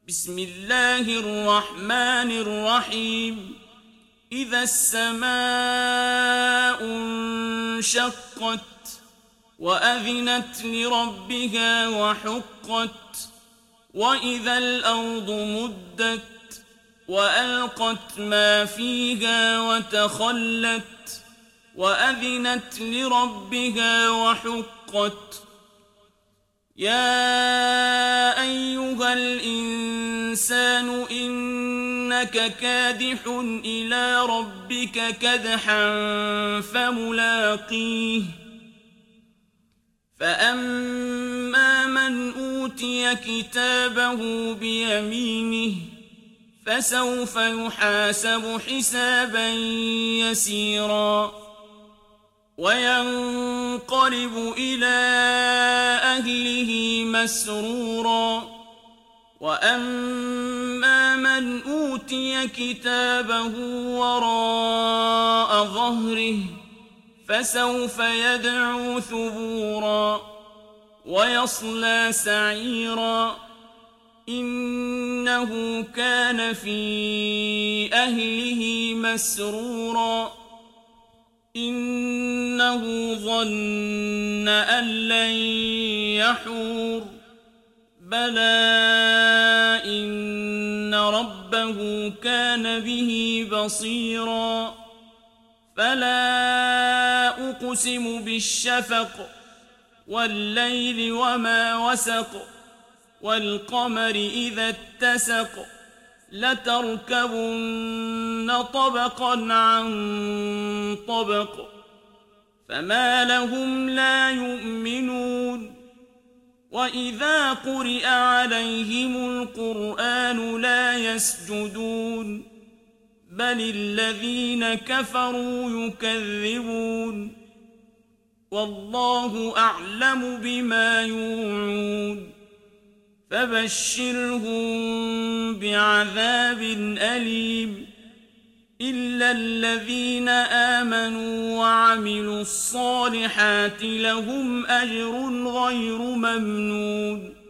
بسم الله الرحمن الرحيم إذا السماء انشقت وأذنت لربها وحقت وإذا الأرض مدت وألقت ما فيها وتخلت وأذنت لربها وحقت يا أيها الإنسان إنك كادح إلى ربك كدحا فملاقيه فأما من أوتي كتابه بيمينه فسوف يحاسب حسابا يسيرا وينقلب إلى أهله مسرورا وأما من أوتي كتابه وراء ظهره فسوف يدعو ثبورا ويصلى سعيرا إنه كان في أهله مسرورا إنه ظن أن لن يحور بلى إن ربه كان به بصيرا فلا أقسم بالشفق والليل وما وسق والقمر إذا اتسق لتركبن طبقا عن طبق فما لهم لا يؤمنون وإذا قرئ عليهم القرآن لا يسجدون بل الذين كفروا يكذبون والله أعلم بما يوعون فبشرهم بعذاب أليم إلا الذين آمنوا وعملوا الصالحات لهم أجر غير ممنون